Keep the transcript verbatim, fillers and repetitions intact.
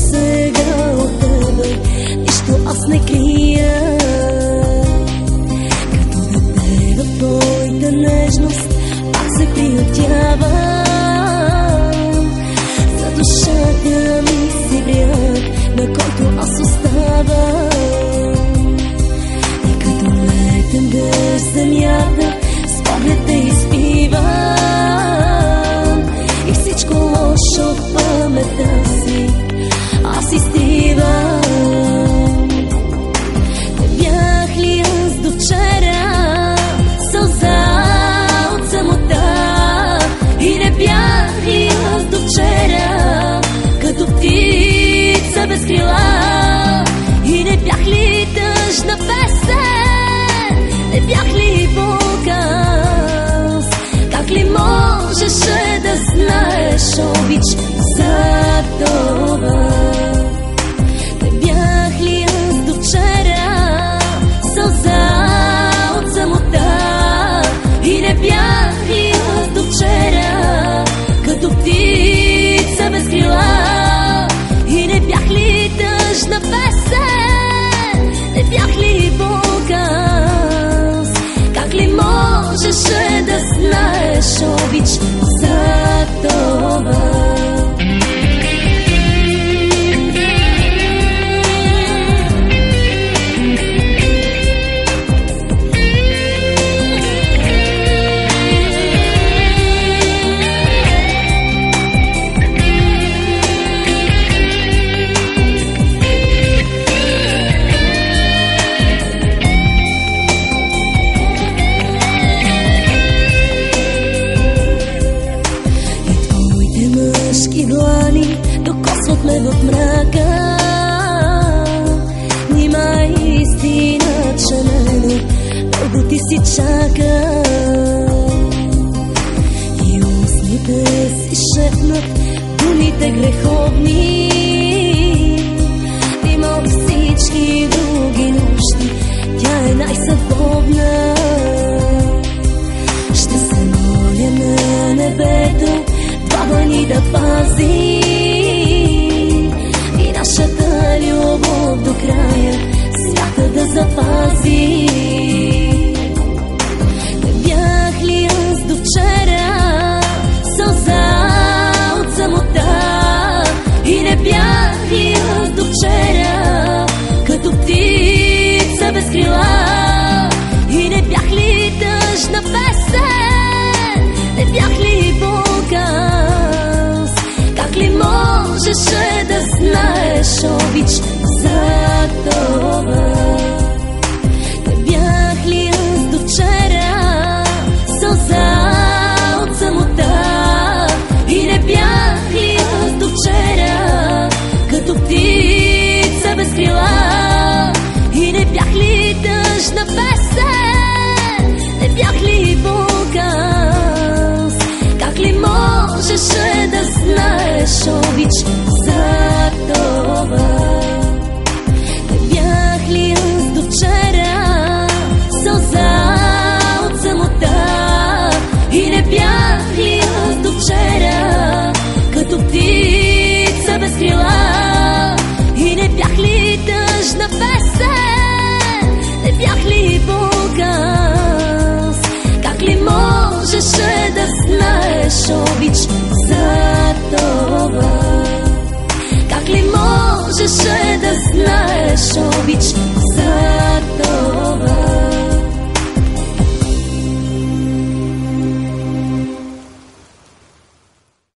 сега от тебе, нищо аз не крия. Като дете в твоята нежност пак се приютявам. За душата ми си бряг, на който аз оставам. И като летен дъжд земята с поглед те изпивам. И всичко лошо в паметта си аз изтривам. Не бях ли аз до вчера сълза от самота? И не бях ли аз до вчера като птица без крила? И не бях ли тъжна песен? Не бях ли показ? Как ли можеше да знаеш обич за това? Не бях ли аз до вчера сълза от самота? И не бях ли аз до вчера като птица без крила? И не бях ли тъжна песен? Не бях ли показ? Как ли можеше да знаеш обич за това? Мъжки длани докосват ме в мрака. Нима истина, че мене дълго ти си чака. И устните си шепнат думите греховни. Нима от всички други нощи тя е най-съдбовна. Ще се моля на небето баба ни да пази и нашата любов до края свята да запази. Не бях ли аз до вчера сълза от самота? И не бях ли аз до вчера като птица без крила? И не бях ли тъжна песен? Не бях ли показ? Как ли можеше да знаеш обич за това? Не бях ли аз до вчера сълза от самота? И не бях ли аз до вчера като птица без крила? И не бях ли тъжна песен? Не бях ли показ? Как ли можеше да знаеш обич за това? Не бях ли аз до вчера сълза от самота? И не бях ли аз до вчера като птица без крила? И не бях ли тъжна песен? Не бях ли показ? Как ли можеше да знаеш обич за това? Как ли можеше да знаеш обич